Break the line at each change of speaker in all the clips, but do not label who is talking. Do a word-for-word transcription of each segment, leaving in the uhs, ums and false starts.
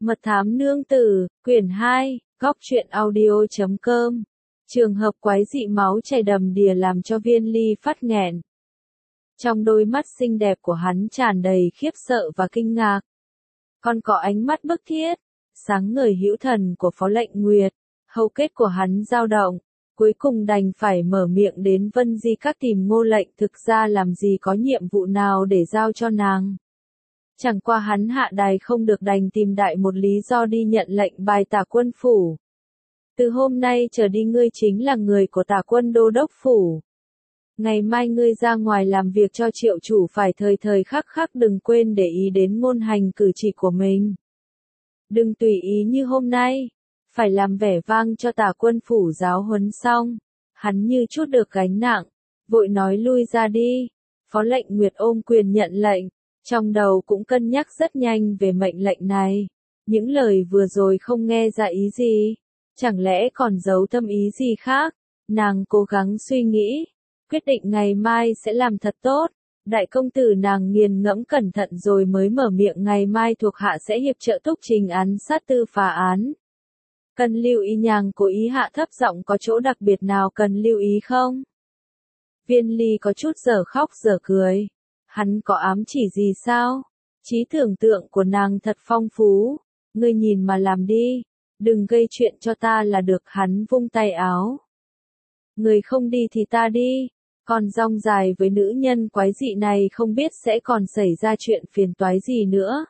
Mật thám nương tử, quyển hai, góc truyện audio chấm com. Trường hợp quái dị máu chảy đầm đìa làm cho Viên Ly phát nghẹn. Trong đôi mắt xinh đẹp của hắn tràn đầy khiếp sợ và kinh ngạc. Còn có ánh mắt bức thiết, sáng ngời hữu thần của Phó Lệnh Nguyệt. Hầu kết của hắn dao động, cuối cùng đành phải mở miệng đến Vân Di Các tìm Ngô Lệnh, thực ra làm gì có nhiệm vụ nào để giao cho nàng. Chẳng qua hắn hạ đài không được đành tìm đại một lý do đi nhận lệnh bài Tả Quân phủ. Từ hôm nay trở đi ngươi chính là người của Tả Quân đô đốc phủ. Ngày mai ngươi ra ngoài làm việc cho Triệu chủ phải thời thời khắc khắc đừng quên để ý đến ngôn hành cử chỉ của mình. Đừng tùy ý như hôm nay, phải làm vẻ vang cho Tả Quân phủ giáo huấn xong. Hắn như chút được gánh nặng, vội nói lui ra đi. Phó Lệnh Nguyệt ôm quyền nhận lệnh, trong đầu cũng cân nhắc rất nhanh về mệnh lệnh này. Những lời vừa rồi không nghe ra ý gì, chẳng lẽ còn giấu thâm ý gì khác? Nàng cố gắng suy nghĩ, quyết định ngày mai sẽ làm thật tốt. Đại công tử nàng nghiền ngẫm cẩn thận rồi mới mở miệng, ngày mai thuộc hạ sẽ hiệp trợ thúc trình án sát tư phá án. Cần lưu ý, nhàng cố ý hạ thấp giọng, có chỗ đặc biệt nào cần lưu ý không? Viên Ly có chút dở khóc dở cười. Hắn có ám chỉ gì sao? Trí tưởng tượng của nàng thật phong phú. Ngươi nhìn mà làm đi, đừng gây chuyện cho ta là được. Hắn vung tay áo. Người không đi thì ta đi. Còn rong dài với nữ nhân quái dị này không biết sẽ còn xảy ra chuyện phiền toái gì nữa.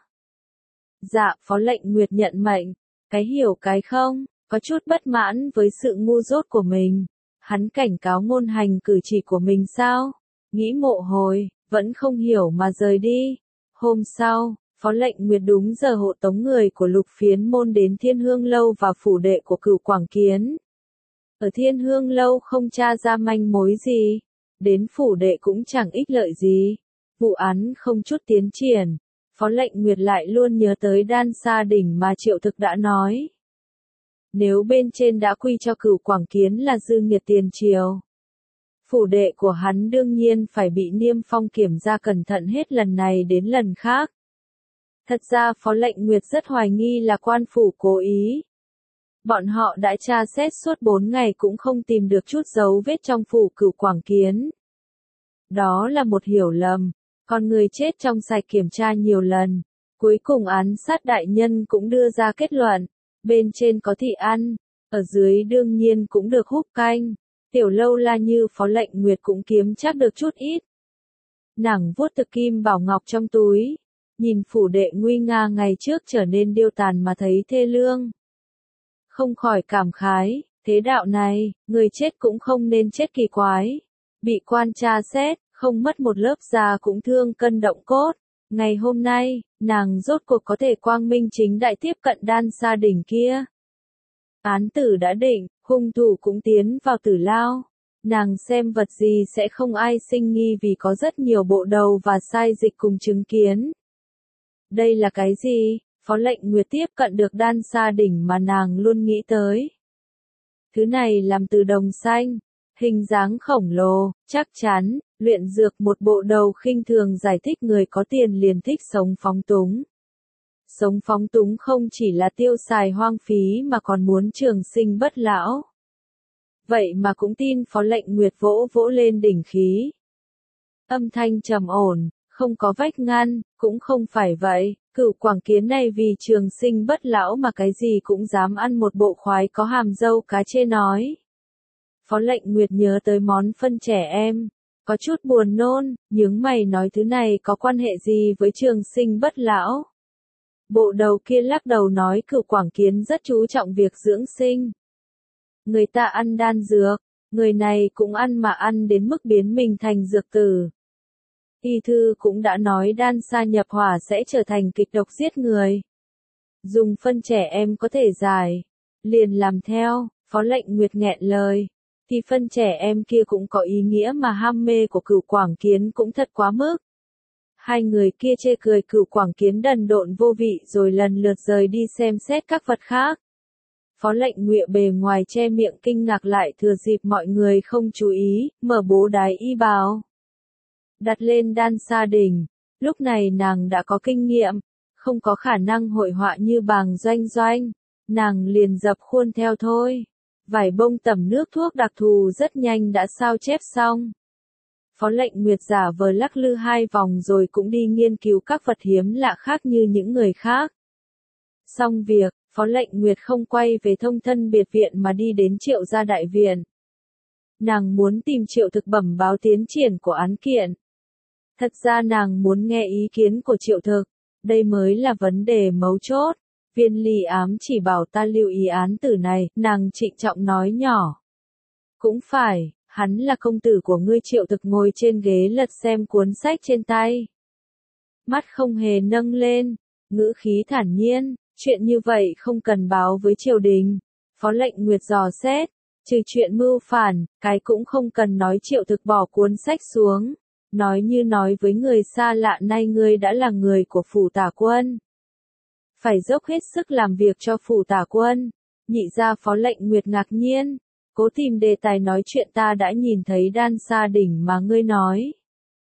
Dạ, Phó Lệnh Nguyệt nhận mệnh. Cái hiểu cái không, có chút bất mãn với sự ngu dốt của mình. Hắn cảnh cáo ngôn hành cử chỉ của mình sao? Nghĩ một hồi, vẫn không hiểu mà rời đi. Hôm sau, Phó Lệnh Nguyệt đúng giờ hộ tống người của Lục Phiến môn đến Thiên Hương Lâu và phủ đệ của Cửu Quảng Kiến. Ở Thiên Hương Lâu không tra ra manh mối gì, đến phủ đệ cũng chẳng ích lợi gì. Vụ án không chút tiến triển. Phó Lệnh Nguyệt lại luôn nhớ tới Đan Sa Đỉnh mà Triệu Thực đã nói. Nếu bên trên đã quy cho Cửu Quảng Kiến là dư nghiệt tiền triều, phủ đệ của hắn đương nhiên phải bị niêm phong kiểm tra cẩn thận hết lần này đến lần khác. Thật ra Phó Lệnh Nguyệt rất hoài nghi là quan phủ cố ý. Bọn họ đã tra xét suốt bốn ngày cũng không tìm được chút dấu vết trong phủ Cửu Quảng Kiến. Đó là một hiểu lầm. Còn người chết trong sạch kiểm tra nhiều lần. Cuối cùng án sát đại nhân cũng đưa ra kết luận. Bên trên có thịt ăn, ở dưới đương nhiên cũng được húp canh. Tiểu Lâu La như Phó Lệnh Nguyệt cũng kiếm chắc được chút ít. Nàng vuốt thực kim bảo ngọc trong túi, nhìn phủ đệ nguy nga ngày trước trở nên điêu tàn mà thấy thê lương. Không khỏi cảm khái, thế đạo này, người chết cũng không nên chết kỳ quái. Bị quan tra xét, không mất một lớp da cũng thương cân động cốt. Ngày hôm nay, nàng rốt cuộc có thể quang minh chính đại tiếp cận Đan Sa Đỉnh kia. Án tử đã định, hung thủ cũng tiến vào tử lao. Nàng xem vật gì sẽ không ai sinh nghi vì có rất nhiều bộ đầu và sai dịch cùng chứng kiến. Đây là cái gì? Phó Lệnh Nguyệt tiếp cận được Đan Sa Đỉnh mà nàng luôn nghĩ tới. Thứ này làm từ đồng xanh, hình dáng khổng lồ, chắc chắn, luyện dược một bộ đầu khinh thường giải thích người có tiền liền thích sống phóng túng. Sống phóng túng không chỉ là tiêu xài hoang phí mà còn muốn trường sinh bất lão. Vậy mà cũng tin Phó Lệnh Nguyệt vỗ vỗ lên đỉnh khí. Âm thanh trầm ổn, không có vách ngăn, cũng không phải vậy. Cửu Quảng Kiến này vì trường sinh bất lão mà cái gì cũng dám ăn một bộ khoái có hàm dâu cá chê nói. Phó Lệnh Nguyệt nhớ tới món phân trẻ em, có chút buồn nôn, nhướng mày nói thứ này có quan hệ gì với trường sinh bất lão. Bộ đầu kia lắc đầu nói Cửu Quảng Kiến rất chú trọng việc dưỡng sinh. Người ta ăn đan dược, người này cũng ăn mà ăn đến mức biến mình thành dược tử. Y thư cũng đã nói đan sa nhập hỏa sẽ trở thành kịch độc giết người. Dùng phân trẻ em có thể giải, liền làm theo. Phó Lệnh Nguyệt nghẹn lời. Thì phân trẻ em kia cũng có ý nghĩa mà ham mê của Cửu Quảng Kiến cũng thật quá mức. Hai người kia chê cười Cửu Quảng Kiến đần độn vô vị rồi lần lượt rời đi xem xét các vật khác. Phó Lệnh Nguyệt bề ngoài che miệng kinh ngạc lại thừa dịp mọi người không chú ý, mở bố đái y bào. Đặt lên Đan Sa Đỉnh. Lúc này nàng đã có kinh nghiệm, không có khả năng hội họa như Bàng Doanh Doanh, nàng liền dập khuôn theo thôi. Vải bông tẩm nước thuốc đặc thù rất nhanh đã sao chép xong. Phó Lệnh Nguyệt giả vờ lắc lư hai vòng rồi cũng đi nghiên cứu các vật hiếm lạ khác như những người khác. Xong việc, Phó Lệnh Nguyệt không quay về Thông Thân biệt viện mà đi đến Triệu gia đại viện. Nàng muốn tìm Triệu Thực bẩm báo tiến triển của án kiện. Thật ra nàng muốn nghe ý kiến của Triệu Thực, đây mới là vấn đề mấu chốt. Viên Ly ám chỉ bảo ta lưu ý án tử này, nàng trịnh trọng nói nhỏ. Cũng phải, hắn là công tử của ngươi. Triệu Thực ngồi trên ghế lật xem cuốn sách trên tay. Mắt không hề nâng lên, ngữ khí thản nhiên, chuyện như vậy không cần báo với triều đình. Phó Lệnh Nguyệt dò xét, trừ chuyện mưu phản, cái cũng không cần nói. Triệu Thực bỏ cuốn sách xuống, nói như nói với người xa lạ, nay ngươi đã là người của phủ tả quân. Phải dốc hết sức làm việc cho phủ tả quân. Nhị ra Phó Lệnh Nguyệt ngạc nhiên, cố tìm đề tài nói chuyện. Ta đã nhìn thấy Đan Sa Đỉnh mà ngươi nói.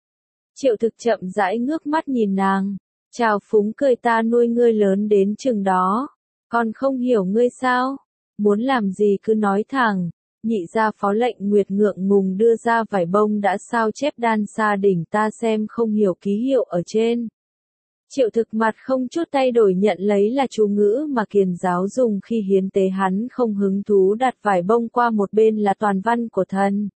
Triệu Thực chậm rãi ngước mắt nhìn nàng, chào phúng cười, ta nuôi ngươi lớn đến chừng đó, còn không hiểu ngươi sao? Muốn làm gì cứ nói thẳng. Nhị ra Phó Lệnh Nguyệt ngượng ngùng đưa ra vải bông đã sao chép Đan Sa Đỉnh, ta xem không hiểu ký hiệu ở trên. Triệu Thực mặt không chút thay đổi nhận lấy là chú ngữ mà Kiền giáo dùng khi hiến tế, hắn không hứng thú, đặt vải bông qua một bên là toàn văn của thần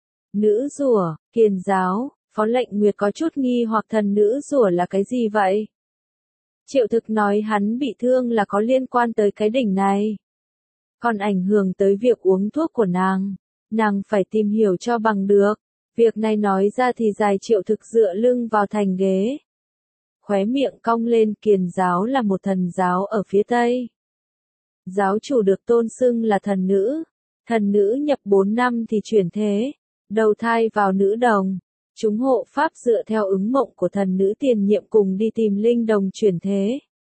nữ rủa. Kiền giáo, Phó Lệnh Nguyệt có chút nghi hoặc, thần nữ rủa là cái gì vậy? Triệu Thực nói hắn bị thương là có liên quan tới cái đỉnh này. Còn ảnh hưởng tới việc uống thuốc của nàng. Nàng phải tìm hiểu cho bằng được. Việc này nói ra thì dài. Triệu Thực dựa lưng vào thành ghế, khóe miệng cong lên. Kiền giáo là một thần giáo ở phía Tây. Giáo chủ được tôn xưng là thần nữ. Thần nữ nhập bốn năm thì chuyển thế, đầu thai vào nữ đồng. Chúng hộ pháp dựa theo ứng mộng của thần nữ tiền nhiệm cùng đi tìm linh đồng chuyển thế.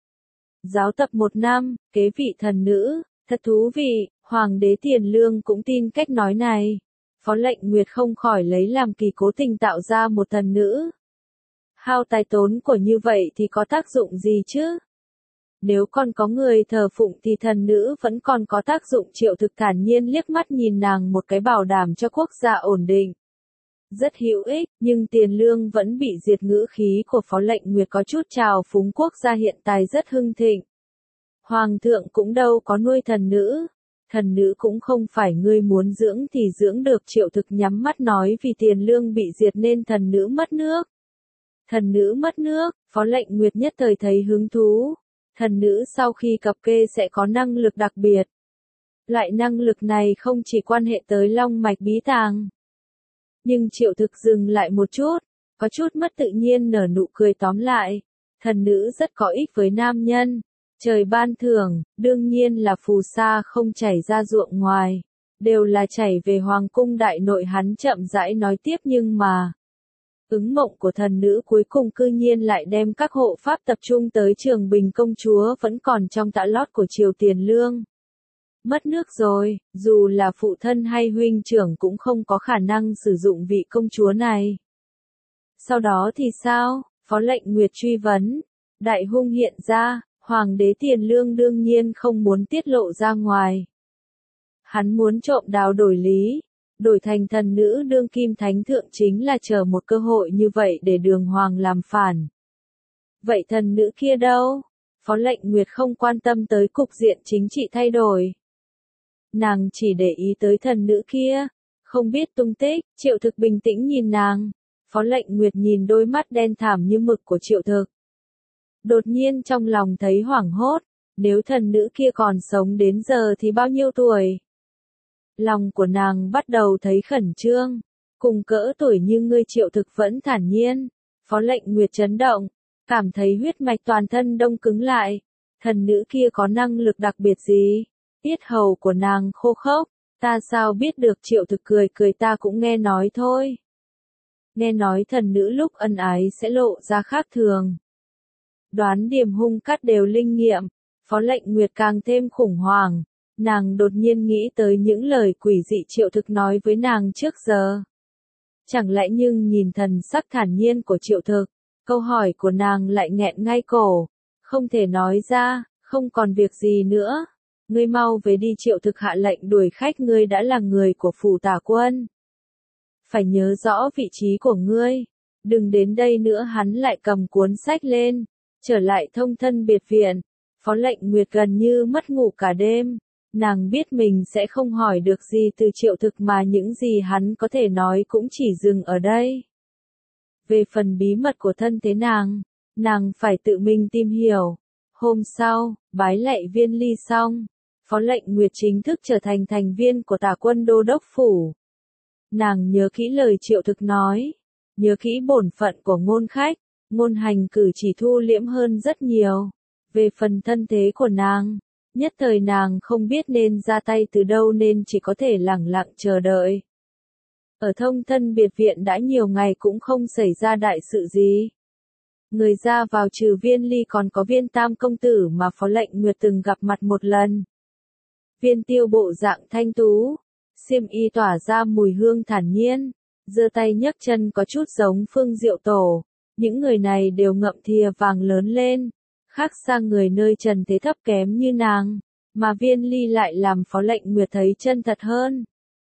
Giáo tập một năm, kế vị thần nữ, thật thú vị. Hoàng đế Tiền Lương cũng tin cách nói này. Phó Lệnh Nguyệt không khỏi lấy làm kỳ, cố tình tạo ra một thần nữ. Hao tài tốn của như vậy thì có tác dụng gì chứ? Nếu còn có người thờ phụng thì thần nữ vẫn còn có tác dụng. Triệu Thực thản nhiên liếc mắt nhìn nàng một cái, bảo đảm cho quốc gia ổn định. Rất hữu ích, nhưng Tiền Lương vẫn bị diệt. Ngữ khí của Phó Lệnh Nguyệt có chút trào phúng, quốc gia hiện tại rất hưng thịnh. Hoàng thượng cũng đâu có nuôi thần nữ. Thần nữ cũng không phải ngươi muốn dưỡng thì dưỡng được. Triệu Thực nhắm mắt nói, vì Tiền Lương bị diệt nên thần nữ mất nước. Thần nữ mất nước, Phó Lệnh Nguyệt nhất thời thấy hứng thú. Thần nữ sau khi cập kê sẽ có năng lực đặc biệt. Loại năng lực này không chỉ quan hệ tới long mạch bí tàng. Nhưng Triệu Thực dừng lại một chút, có chút mất tự nhiên nở nụ cười, tóm lại. Thần nữ rất có ích với nam nhân. Trời ban thưởng, đương nhiên là phù sa không chảy ra ruộng ngoài. Đều là chảy về hoàng cung đại nội. Hắn chậm rãi nói tiếp, nhưng mà ứng mộng của thần nữ cuối cùng cư nhiên lại đem các hộ pháp tập trung tới Trường Bình. Công chúa vẫn còn trong tã lót của Triều Tiền Lương. Mất nước rồi, dù là phụ thân hay huynh trưởng cũng không có khả năng sử dụng vị công chúa này. Sau đó thì sao? Phó Lệnh Nguyệt truy vấn. Đại hung hiện ra, Hoàng đế Tiền Lương đương nhiên không muốn tiết lộ ra ngoài. Hắn muốn trộm đào đổi lý, đổi thành thần nữ đương kim thánh thượng, chính là chờ một cơ hội như vậy để Đường Hoàng làm phản. Vậy thần nữ kia đâu? Phó Lệnh Nguyệt không quan tâm tới cục diện chính trị thay đổi. Nàng chỉ để ý tới thần nữ kia, không biết tung tích. Triệu Thực bình tĩnh nhìn nàng. Phó Lệnh Nguyệt nhìn đôi mắt đen thẳm như mực của Triệu Thực. Đột nhiên trong lòng thấy hoảng hốt, nếu thần nữ kia còn sống đến giờ thì bao nhiêu tuổi? Lòng của nàng bắt đầu thấy khẩn trương. Cùng cỡ tuổi như ngươi. Triệu Thực vẫn thản nhiên. Phó Lệnh Nguyệt chấn động, cảm thấy huyết mạch toàn thân đông cứng lại. Thần nữ kia có năng lực đặc biệt gì? Tiết hầu của nàng khô khốc. Ta sao biết được? Triệu Thực cười cười, ta cũng nghe nói thôi. Nghe nói thần nữ lúc ân ái sẽ lộ ra khác thường. Đoán điểm hung cát đều linh nghiệm. Phó Lệnh Nguyệt càng thêm khủng hoảng. Nàng đột nhiên nghĩ tới những lời quỷ dị Triệu Thực nói với nàng trước giờ. Chẳng lẽ nhưng nhìn thần sắc thản nhiên của Triệu Thực, câu hỏi của nàng lại nghẹn ngay cổ. không thể nói ra, không còn việc gì nữa. Ngươi mau về đi, Triệu Thực hạ lệnh đuổi khách, ngươi đã là người của phủ Tả quân. Phải nhớ rõ vị trí của ngươi, đừng đến đây nữa. Hắn lại cầm cuốn sách lên, trở lại Thông Thân biệt viện. Phó Lệnh Nguyệt gần như mất ngủ cả đêm, nàng biết mình sẽ không hỏi được gì từ Triệu Thực mà những gì hắn có thể nói cũng chỉ dừng ở đây. Về phần bí mật của thân thế nàng, nàng phải tự mình tìm hiểu. Hôm sau, bái lạy Viên Ly xong, Phó Lệnh Nguyệt chính thức trở thành thành viên của Tả quân đô đốc phủ. Nàng nhớ kỹ lời Triệu Thực nói, nhớ kỹ bổn phận của ngôn khách, ngôn hành cử chỉ thu liễm hơn rất nhiều. Về phần thân thế của nàng, nhất thời nàng không biết nên ra tay từ đâu nên chỉ có thể lẳng lặng chờ đợi. Ở Thông Thân biệt viện đã nhiều ngày cũng không xảy ra đại sự gì. Người ra vào trừ Viên Ly còn có Viên Tam công tử mà Phó Lệnh Nguyệt từng gặp mặt một lần. Viên Tiêu bộ dạng thanh tú, xiêm y tỏa ra mùi hương thản nhiên, giơ tay nhấc chân có chút giống Phương Diệu Tổ. Những người này đều ngậm thìa vàng lớn lên, khác sang người nơi trần thế thấp kém như nàng, mà Viên Ly lại làm Phó Lệnh Nguyệt thấy chân thật hơn.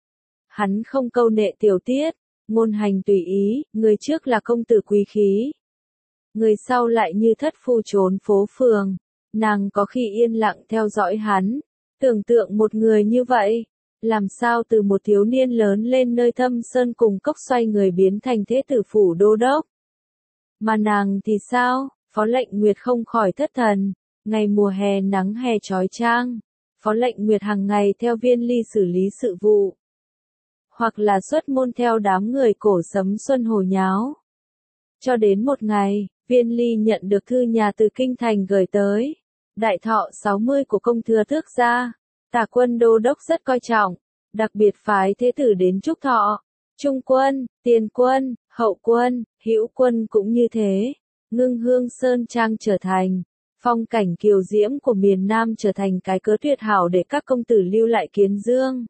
Hắn không câu nệ tiểu tiết, ngôn hành tùy ý, người trước là công tử quý khí, người sau lại như thất phu trốn phố phường. Nàng có khi yên lặng theo dõi hắn, tưởng tượng một người như vậy, làm sao từ một thiếu niên lớn lên nơi thâm sơn cùng cốc xoay người biến thành thế tử phủ đô đốc. Mà nàng thì sao? Phó Lệnh Nguyệt không khỏi thất thần. Ngày mùa hè nắng hè chói chang, Phó Lệnh Nguyệt hàng ngày theo Viên Ly xử lý sự vụ, hoặc là xuất môn theo đám người cổ sấm xuân hồ nháo. Cho đến một ngày, Viên Ly nhận được thư nhà từ kinh thành gửi tới, đại thọ sáu mươi của công thừa Tước gia. Tả quân đô đốc rất coi trọng, đặc biệt phái thế tử đến chúc thọ. Trung quân, tiền quân, hậu quân, hữu quân cũng như thế. Ngưng Hương Sơn Trang trở thành phong cảnh kiều diễm của miền Nam, trở thành cái cớ tuyệt hảo để các công tử lưu lại Kiến Dương.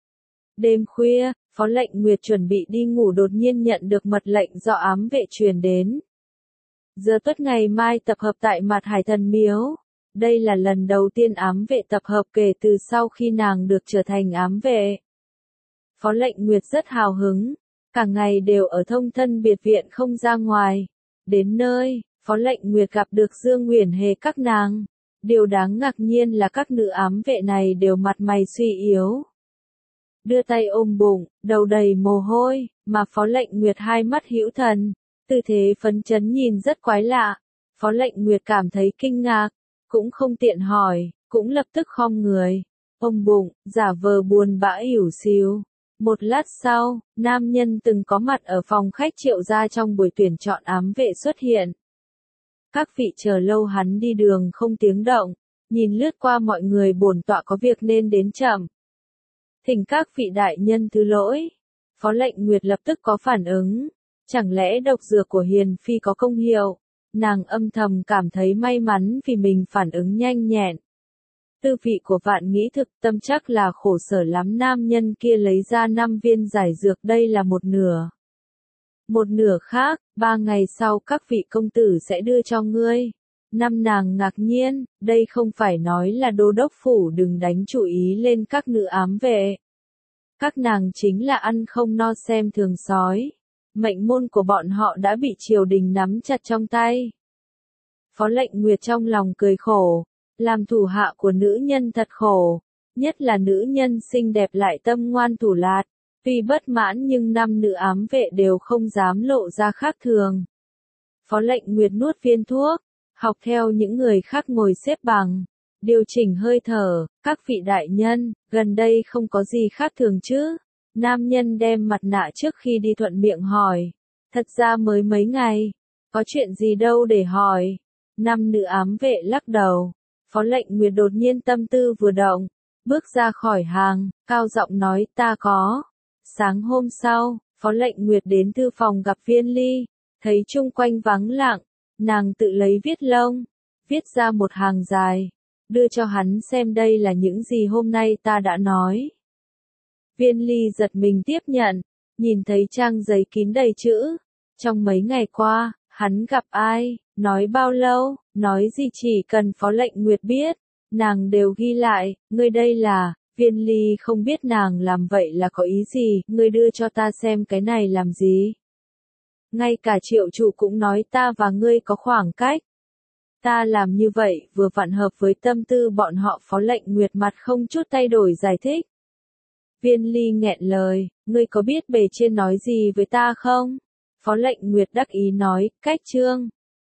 Đêm khuya, Phó Lệnh Nguyệt chuẩn bị đi ngủ đột nhiên nhận được mật lệnh do ám vệ truyền đến. Giờ tuất ngày mai tập hợp tại Mạt Hải Thần Miếu. Đây là lần đầu tiên ám vệ tập hợp kể từ sau khi nàng được trở thành ám vệ. Phó Lệnh Nguyệt rất hào hứng, cả ngày đều ở Thông Thân biệt viện không ra ngoài. Đến nơi, Phó Lệnh Nguyệt gặp được Dương Uyển Hề các nàng. Điều đáng ngạc nhiên là các nữ ám vệ này đều mặt mày suy yếu, đưa tay ôm bụng, đầu đầy mồ hôi, mà Phó Lệnh Nguyệt hai mắt hữu thần, tư thế phấn chấn nhìn rất quái lạ. Phó Lệnh Nguyệt cảm thấy kinh ngạc, cũng không tiện hỏi, cũng lập tức khom người, ôm bụng, giả vờ buồn bã ỉu xìu. Một lát sau, nam nhân từng có mặt ở phòng khách Triệu gia trong buổi tuyển chọn ám vệ xuất hiện. Các vị chờ lâu, hắn đi đường không tiếng động, nhìn lướt qua mọi người, bổn tọa có việc nên đến chậm. Thỉnh các vị đại nhân thứ lỗi. Phó Lệnh Nguyệt lập tức có phản ứng, chẳng lẽ độc dược của Hiền Phi có công hiệu? Nàng âm thầm cảm thấy may mắn vì mình phản ứng nhanh nhẹn. Tư vị của Vạn Nghĩ thực tâm chắc là khổ sở lắm. Nam nhân kia lấy ra năm viên giải dược, đây là một nửa. Một nửa khác, ba ngày sau các vị công tử sẽ đưa cho ngươi. Năm nàng ngạc nhiên, đây không phải nói là đô đốc phủ đừng đánh chú ý lên các nữ ám vệ. Các nàng chính là ăn không no xem thường sói. Mệnh môn của bọn họ đã bị triều đình nắm chặt trong tay. Phó Lệnh Nguyệt trong lòng cười khổ, làm thủ hạ của nữ nhân thật khổ, nhất là nữ nhân xinh đẹp lại tâm ngoan thủ lạt. Tuy bất mãn nhưng năm nữ ám vệ đều không dám lộ ra khác thường. Phó Lệnh Nguyệt nuốt viên thuốc, học theo những người khác ngồi xếp bằng, điều chỉnh hơi thở. Các vị đại nhân, gần đây không có gì khác thường chứ? Nam nhân đem mặt nạ trước khi đi thuận miệng hỏi. Thật ra mới mấy ngày, có chuyện gì đâu để hỏi. Năm nữ ám vệ lắc đầu. Phó Lệnh Nguyệt đột nhiên tâm tư vừa động, bước ra khỏi hàng, cao giọng nói ta có. Sáng hôm sau, Phó Lệnh Nguyệt đến thư phòng gặp Viên Ly, thấy chung quanh vắng lặng, nàng tự lấy viết lông, viết ra một hàng dài, đưa cho hắn xem, đây là những gì hôm nay ta đã nói. Viên Ly giật mình tiếp nhận, nhìn thấy trang giấy kín đầy chữ. Trong mấy ngày qua, hắn gặp ai, nói bao lâu, nói gì chỉ cần Phó Lệnh Nguyệt biết, nàng đều ghi lại, ngươi đây là, Viên Ly không biết nàng làm vậy là có ý gì, ngươi đưa cho ta xem cái này làm gì. Ngay cả Triệu Trụ cũng nói ta và ngươi có khoảng cách. Ta làm như vậy vừa vặn hợp với tâm tư bọn họ. Phó Lệnh Nguyệt mặt không chút thay đổi giải thích. Viên Ly nghẹn lời, ngươi có biết bề trên nói gì với ta không? Phó Lệnh Nguyệt đắc ý nói, cách trương.